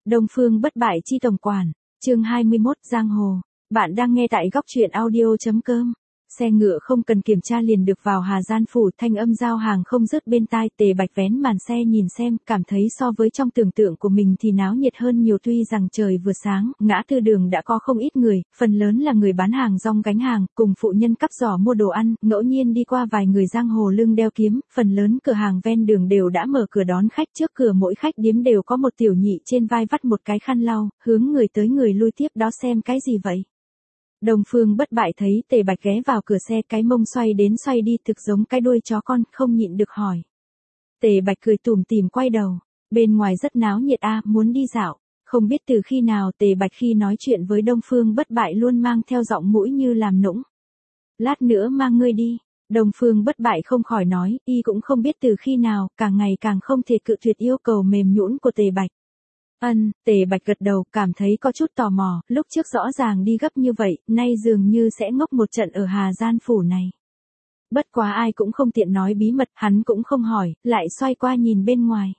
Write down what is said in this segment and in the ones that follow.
Đông Phương bất bại chi tổng quản, chương 21 Giang Hồ. Bạn đang nghe tại góc truyện audio.com. Xe ngựa không cần kiểm tra liền được vào Hà Gian phủ, thanh âm giao hàng không dứt bên tai. Tề Bạch vén màn xe nhìn xem, cảm thấy so với trong tưởng tượng của mình thì náo nhiệt hơn nhiều. Tuy rằng trời vừa sáng, ngã tư đường đã có không ít người, phần lớn là người bán hàng rong gánh hàng, cùng phụ nhân cắp giỏ mua đồ ăn, ngẫu nhiên đi qua vài người giang hồ lưng đeo kiếm. Phần lớn cửa hàng ven đường đều đã mở cửa đón khách, trước cửa mỗi khách điếm đều có một tiểu nhị trên vai vắt một cái khăn lau, hướng người tới người lui. Tiếp đó xem cái gì vậy? Đông Phương bất bại thấy Tề Bạch ghé vào cửa xe, cái mông xoay đến xoay đi thực giống cái đuôi chó con, không nhịn được hỏi. Tề Bạch cười tủm tỉm quay đầu, bên ngoài rất náo nhiệt a, muốn đi dạo. Không biết từ khi nào Tề Bạch khi nói chuyện với Đông Phương bất bại luôn mang theo giọng mũi như làm nũng. Lát nữa mang ngươi đi. Đông Phương bất bại không khỏi nói, y cũng không biết từ khi nào, càng ngày càng không thể cự tuyệt yêu cầu mềm nhũn của Tề Bạch. Tề Bạch gật đầu, cảm thấy có chút tò mò, lúc trước rõ ràng đi gấp như vậy, nay dường như sẽ ngốc một trận ở Hà Gian phủ này. Bất quá ai cũng không tiện nói bí mật, hắn cũng không hỏi, lại xoay qua nhìn bên ngoài.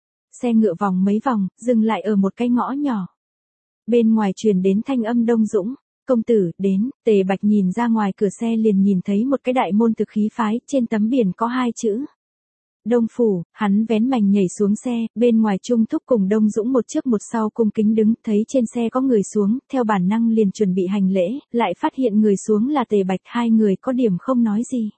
Xe ngựa vòng mấy vòng, dừng lại ở một cái ngõ nhỏ. Bên ngoài truyền đến thanh âm Đông Dũng, công tử, đến. Tề Bạch nhìn ra ngoài cửa xe liền nhìn thấy một cái đại môn thực khí phái, trên tấm biển có hai chữ Đông phủ. Hắn vén mành nhảy xuống xe, bên ngoài Trung Thúc cùng Đông Dũng một trước một sau cung kính đứng, thấy trên xe có người xuống, theo bản năng liền chuẩn bị hành lễ, lại phát hiện người xuống là Tề Bạch, hai người có điểm không nói gì.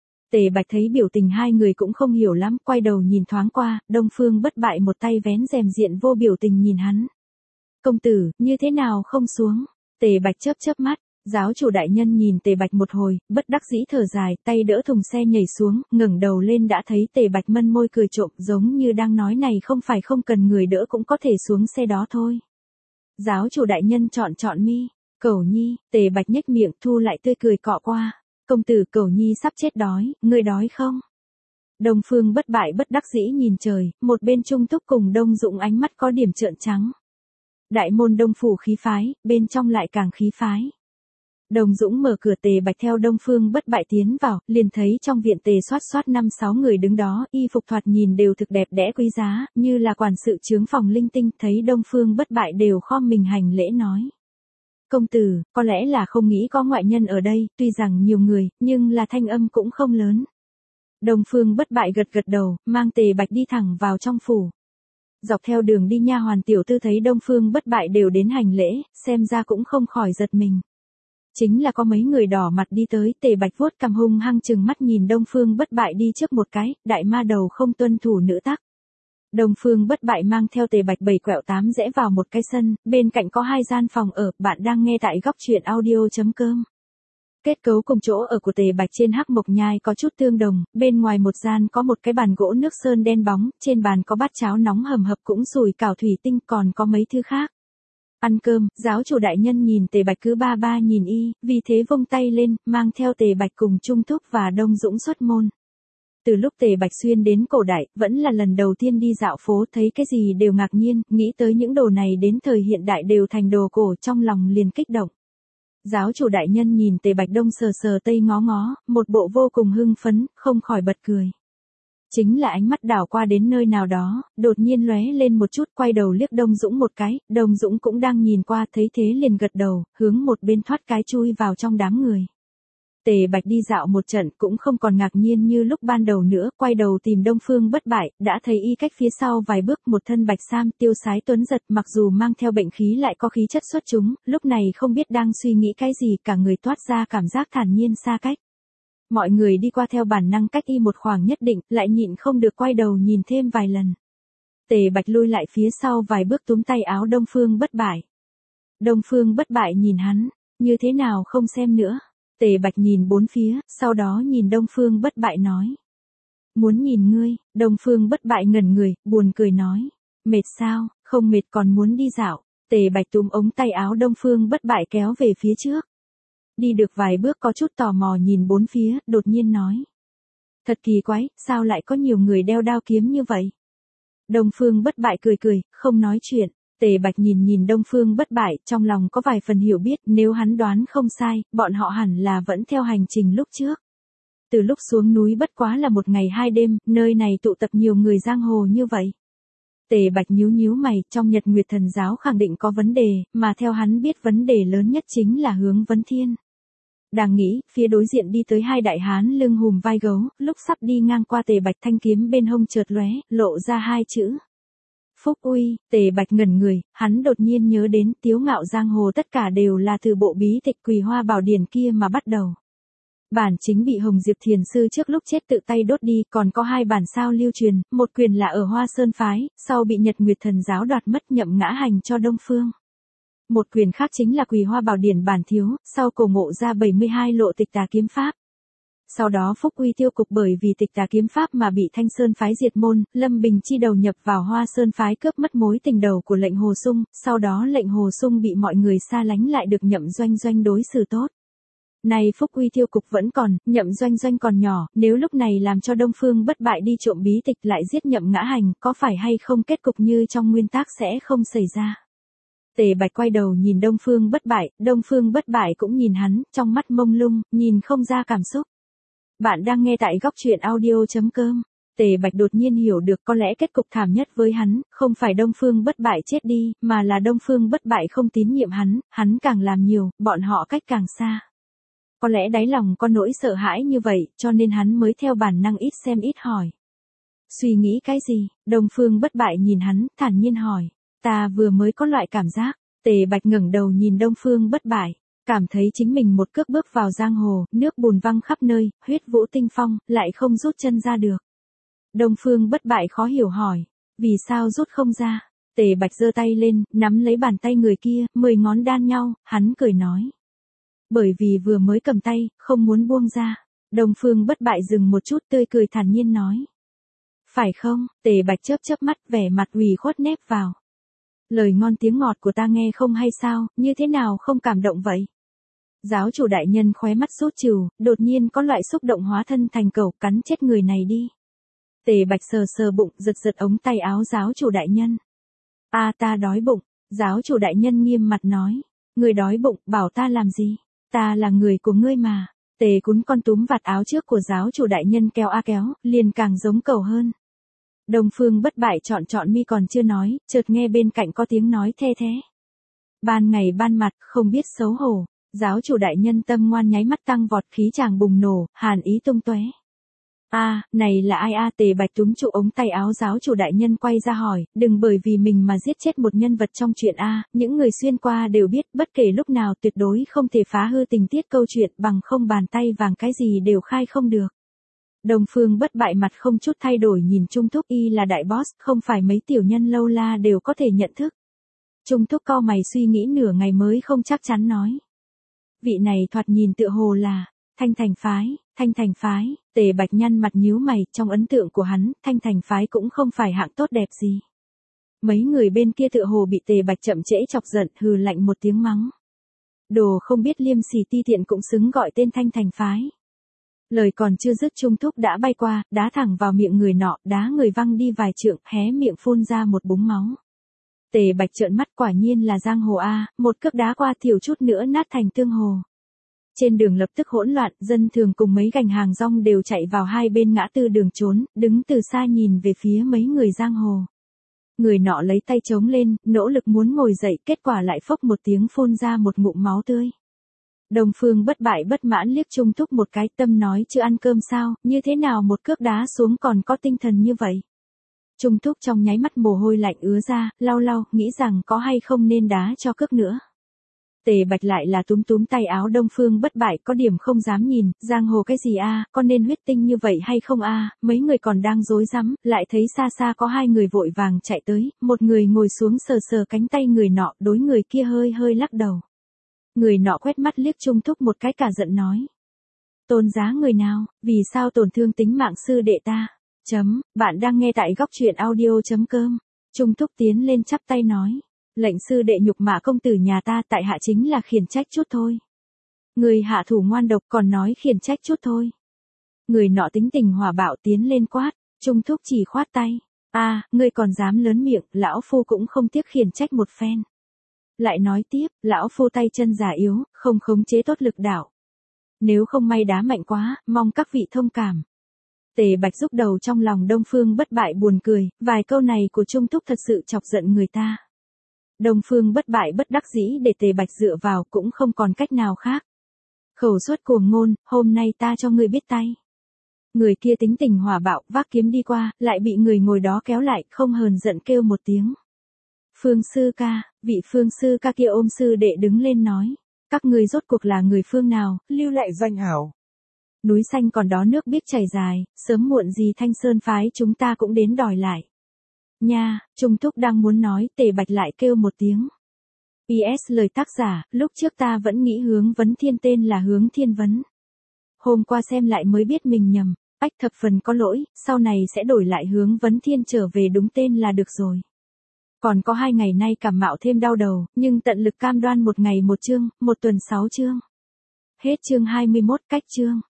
Tề Bạch thấy biểu tình hai người cũng không hiểu lắm, quay đầu nhìn thoáng qua, Đông Phương bất bại một tay vén rèm diện vô biểu tình nhìn hắn. Công tử, như thế nào không xuống? Tề Bạch chớp chớp mắt. Giáo chủ đại nhân nhìn Tề Bạch một hồi, bất đắc dĩ thở dài, tay đỡ thùng xe nhảy xuống, ngẩng đầu lên đã thấy Tề Bạch mân môi cười trộm, giống như đang nói này không phải không cần người đỡ cũng có thể xuống xe đó thôi. Giáo chủ đại nhân chọn mi. Cẩu Nhi. Tề Bạch nhếch miệng, thu lại tươi cười cọ qua. Công tử, Cẩu Nhi sắp chết đói, ngươi đói không? Đông Phương bất bại bất đắc dĩ nhìn trời, một bên Trung Thúc cùng Đông Dũng ánh mắt có điểm trợn trắng. Đại môn Đông phủ khí phái, bên trong lại càng khí phái. Đông Dũng mở cửa, Tề Bạch theo Đông Phương bất bại tiến vào, liền thấy trong viện Tề soát 5-6 người đứng đó, y phục thoạt nhìn đều thực đẹp đẽ quý giá, như là quản sự chướng phòng linh tinh, thấy Đông Phương bất bại đều khom mình hành lễ nói. Công tử, có lẽ là không nghĩ có ngoại nhân ở đây, tuy rằng nhiều người, nhưng là thanh âm cũng không lớn. Đông Phương bất bại gật đầu, mang Tề Bạch đi thẳng vào trong phủ. Dọc theo đường đi nha hoàn tiểu tư thấy Đông Phương bất bại đều đến hành lễ, xem ra cũng không khỏi giật mình. Chính là có mấy người đỏ mặt đi tới, Tề Bạch vuốt cằm hung hăng chừng mắt nhìn Đông Phương bất bại đi trước một cái, đại ma đầu không tuân thủ nữ tắc. Đông Phương bất bại mang theo Tề Bạch 7 quẹo 8 rẽ vào một cái sân, bên cạnh có 2 gian phòng ở, bạn đang nghe tại góc truyện audio.com. Kết cấu cùng chỗ ở của Tề Bạch trên Hắc Mộc Nhai có chút tương đồng, bên ngoài một gian có một cái bàn gỗ nước sơn đen bóng, trên bàn có bát cháo nóng hầm hập cũng sủi cảo thủy tinh, còn có mấy thứ khác. Ăn cơm, giáo chủ đại nhân nhìn Tề Bạch cứ ba ba nhìn y, vì thế vung tay lên, mang theo Tề Bạch cùng Trung Thúc và Đông Dũng xuất môn. Từ lúc Tề Bạch xuyên đến cổ đại, vẫn là lần đầu tiên đi dạo phố, thấy cái gì đều ngạc nhiên, nghĩ tới những đồ này đến thời hiện đại đều thành đồ cổ, trong lòng liền kích động. Giáo chủ đại nhân nhìn Tề Bạch đông sờ tây ngó ngó, một bộ vô cùng hưng phấn, không khỏi bật cười. Chính là ánh mắt đảo qua đến nơi nào đó, đột nhiên lóe lên một chút, quay đầu liếc Đông Dũng một cái, Đông Dũng cũng đang nhìn qua, thấy thế liền gật đầu, hướng một bên thoát cái chui vào trong đám người. Tề Bạch đi dạo một trận cũng không còn ngạc nhiên như lúc ban đầu nữa, quay đầu tìm Đông Phương bất bại, đã thấy y cách phía sau vài bước, một thân bạch sam tiêu sái tuấn giật, mặc dù mang theo bệnh khí lại có khí chất xuất chúng, lúc này không biết đang suy nghĩ cái gì, cả người toát ra cảm giác thản nhiên xa cách. Mọi người đi qua theo bản năng cách y một khoảng nhất định, lại nhịn không được quay đầu nhìn thêm vài lần. Tề Bạch lui lại phía sau vài bước túm tay áo Đông Phương bất bại. Đông Phương bất bại nhìn hắn, như thế nào không xem nữa. Tề Bạch nhìn bốn phía, sau đó nhìn Đông Phương bất bại nói. Muốn nhìn ngươi. Đông Phương bất bại ngẩn người, buồn cười nói. Mệt sao, không mệt còn muốn đi dạo. Tề Bạch túm ống tay áo Đông Phương bất bại kéo về phía trước. Đi được vài bước có chút tò mò nhìn bốn phía, đột nhiên nói. Thật kỳ quái, sao lại có nhiều người đeo đao kiếm như vậy? Đông Phương bất bại cười, không nói chuyện. Tề Bạch nhìn Đông Phương bất bại, trong lòng có vài phần hiểu biết, nếu hắn đoán không sai, bọn họ hẳn là vẫn theo hành trình lúc trước. Từ lúc xuống núi bất quá là 1 ngày 2 đêm, nơi này tụ tập nhiều người giang hồ như vậy. Tề Bạch nhíu nhíu mày, trong Nhật Nguyệt Thần giáo khẳng định có vấn đề, mà theo hắn biết vấn đề lớn nhất chính là hướng vấn thiên. Đang nghĩ, phía đối diện đi tới hai đại hán lưng hùm vai gấu, lúc sắp đi ngang qua Tề Bạch thanh kiếm bên hông chợt lóe, lộ ra hai chữ. Phúc uy. Tề Bạch ngẩn người, hắn đột nhiên nhớ đến Tiếu Ngạo giang hồ tất cả đều là từ bộ bí tịch Quỳ Hoa Bảo Điển kia mà bắt đầu. Bản chính bị Hồng Diệp Thiền Sư trước lúc chết tự tay đốt đi, còn có hai bản sao lưu truyền, một quyền là ở Hoa Sơn Phái, sau bị Nhật Nguyệt Thần giáo đoạt mất nhậm ngã hành cho Đông Phương. Một quyền khác chính là Quỳ Hoa Bảo Điển bản thiếu, sau cổ ngộ ra 72 lộ tịch tà kiếm pháp. Sau đó Phúc Uy tiêu cục bởi vì tịch tà kiếm pháp mà bị Thanh Sơn Phái diệt môn, Lâm Bình Chi đầu nhập vào Hoa Sơn Phái cướp mất mối tình đầu của lệnh Hồ Sung, sau đó lệnh Hồ Sung bị mọi người xa lánh lại được Nhậm Doanh Doanh đối xử tốt. Này Phúc Uy tiêu cục vẫn còn, Nhậm Doanh Doanh còn nhỏ, nếu lúc này làm cho Đông Phương Bất Bại đi trộm bí tịch lại giết Nhậm Ngã Hành, có phải hay không kết cục như trong nguyên tác sẽ không xảy ra. Tề Bạch quay đầu nhìn Đông Phương Bất Bại cũng nhìn hắn, trong mắt mông lung, nhìn không ra cảm xúc. Bạn đang nghe tại góc truyện audio.com. Tề Bạch đột nhiên hiểu được có lẽ kết cục thảm nhất với hắn, không phải Đông Phương Bất Bại chết đi, mà là Đông Phương Bất Bại không tín nhiệm hắn càng làm nhiều, bọn họ cách càng xa. Có lẽ đáy lòng có nỗi sợ hãi như vậy, cho nên hắn mới theo bản năng ít xem ít hỏi. Suy nghĩ cái gì? Đông Phương Bất Bại nhìn hắn, thản nhiên hỏi. Ta vừa mới có loại cảm giác. Tề Bạch ngẩng đầu nhìn Đông Phương Bất Bại, cảm thấy chính mình một cước bước vào giang hồ, nước bùn văng khắp nơi, huyết vũ tinh phong, lại không rút chân ra được. Đông Phương Bất Bại khó hiểu hỏi, vì sao rút không ra? Tề Bạch giơ tay lên, nắm lấy bàn tay người kia, 10 ngón đan nhau, hắn cười nói. Bởi vì vừa mới cầm tay, không muốn buông ra. Đông Phương Bất Bại dừng một chút tươi cười thản nhiên nói. Phải không? Tề Bạch chớp chớp mắt vẻ mặt ủy khuất nép vào. Lời ngon tiếng ngọt của ta nghe không hay sao, như thế nào không cảm động vậy? Giáo chủ đại nhân khóe mắt sốt trừu, đột nhiên có loại xúc động hóa thân thành cẩu cắn chết người này đi. Tề Bạch sờ sờ bụng, giật giật ống tay áo giáo chủ đại nhân. Ta đói bụng, giáo chủ đại nhân nghiêm mặt nói. Người đói bụng, bảo ta làm gì? Ta là người của ngươi mà. Tề Cún con túm vạt áo trước của giáo chủ đại nhân kéo kéo, liền càng giống cẩu hơn. Đông Phương Bất Bại chọn mi còn chưa nói, chợt nghe bên cạnh có tiếng nói the thế. Ban ngày ban mặt, không biết xấu hổ. Giáo chủ đại nhân tâm ngoan nháy mắt tăng vọt khí chàng bùng nổ, hàn ý tung tóe. Này là ai Tề Bạch túm trụ ống tay áo giáo chủ đại nhân quay ra hỏi, đừng bởi vì mình mà giết chết một nhân vật trong chuyện những người xuyên qua đều biết bất kể lúc nào tuyệt đối không thể phá hư tình tiết câu chuyện bằng không bàn tay vàng cái gì đều khai không được. Đông Phương Bất Bại mặt không chút thay đổi nhìn Trung Thúc y là đại boss, không phải mấy tiểu nhân lâu la đều có thể nhận thức. Trung Thúc cau mày suy nghĩ nửa ngày mới không chắc chắn nói. Vị này thoạt nhìn tựa hồ là Thanh Thành phái, Tề Bạch nhăn mặt nhíu mày, trong ấn tượng của hắn, Thanh Thành phái cũng không phải hạng tốt đẹp gì. Mấy người bên kia tựa hồ bị Tề Bạch chậm trễ chọc giận, hừ lạnh một tiếng mắng. Đồ không biết liêm sỉ ti tiện cũng xứng gọi tên Thanh Thành phái. Lời còn chưa dứt Trung Thúc đã bay qua, đá thẳng vào miệng người nọ, đá người văng đi vài trượng, hé miệng phun ra một búng máu. Tề Bạch trợn mắt quả nhiên là giang hồ một cước đá qua thiểu chút nữa nát thành tương hồ. Trên đường lập tức hỗn loạn, dân thường cùng mấy gành hàng rong đều chạy vào hai bên ngã tư đường trốn, đứng từ xa nhìn về phía mấy người giang hồ. Người nọ lấy tay chống lên, nỗ lực muốn ngồi dậy, kết quả lại phốc một tiếng phun ra một ngụm máu tươi. Đông Phương Bất Bại bất mãn liếc Trung Thúc một cái, tâm nói chưa ăn cơm sao, như thế nào một cước đá xuống còn có tinh thần như vậy. Trung Thúc trong nháy mắt mồ hôi lạnh ứa ra, lau, nghĩ rằng có hay không nên đá cho cước nữa. Tề Bạch lại là túm tay áo Đông Phương Bất Bại, có điểm không dám nhìn, giang hồ cái gì có nên huyết tinh như vậy hay không mấy người còn đang rối rắm, lại thấy xa xa có hai người vội vàng chạy tới, một người ngồi xuống sờ sờ cánh tay người nọ, đối người kia hơi lắc đầu. Người nọ quét mắt liếc Trung Thúc một cái cả giận nói. Tôn giá người nào, vì sao tổn thương tính mạng sư đệ ta? Bạn đang nghe tại góc truyện audio.com. Trung Thúc tiến lên chắp tay nói. Lệnh sư đệ nhục mạ công tử nhà ta, tại hạ chính là khiển trách chút thôi. Người hạ thủ ngoan độc còn nói khiển trách chút thôi. Người nọ tính tình hỏa bạo tiến lên quát, Trung Thúc chỉ khoát tay. Ngươi còn dám lớn miệng, lão phu cũng không tiếc khiển trách một phen. Lại nói tiếp, lão phu tay chân già yếu, không khống chế tốt lực đạo. Nếu không may đá mạnh quá, mong các vị thông cảm. Tề Bạch rúc đầu trong lòng Đông Phương Bất Bại buồn cười, vài câu này của Trung Thúc thật sự chọc giận người ta. Đông Phương Bất Bại bất đắc dĩ để Tề Bạch dựa vào cũng không còn cách nào khác. Khẩu suất cuồng ngôn, hôm nay ta cho ngươi biết tay. Người kia tính tình hỏa bạo, vác kiếm đi qua, lại bị người ngồi đó kéo lại, không hờn giận kêu một tiếng. Phương sư ca, vị Phương sư ca kia ôm sư đệ đứng lên nói. Các ngươi rốt cuộc là người phương nào, lưu lại danh hảo. Núi xanh còn đó nước biếc chảy dài, sớm muộn gì Thanh Sơn phái chúng ta cũng đến đòi lại. Nha, Trung Thúc đang muốn nói, Tề Bạch lại kêu một tiếng. PS lời tác giả, lúc trước ta vẫn nghĩ Hướng Vấn Thiên tên là Hướng Thiên Vấn. Hôm qua xem lại mới biết mình nhầm, ách thập phần có lỗi, sau này sẽ đổi lại Hướng Vấn Thiên trở về đúng tên là được rồi. Còn có 2 ngày nay cảm mạo thêm đau đầu, nhưng tận lực cam đoan 1 ngày 1 chương, 1 tuần 6 chương. Hết chương 21 cách chương.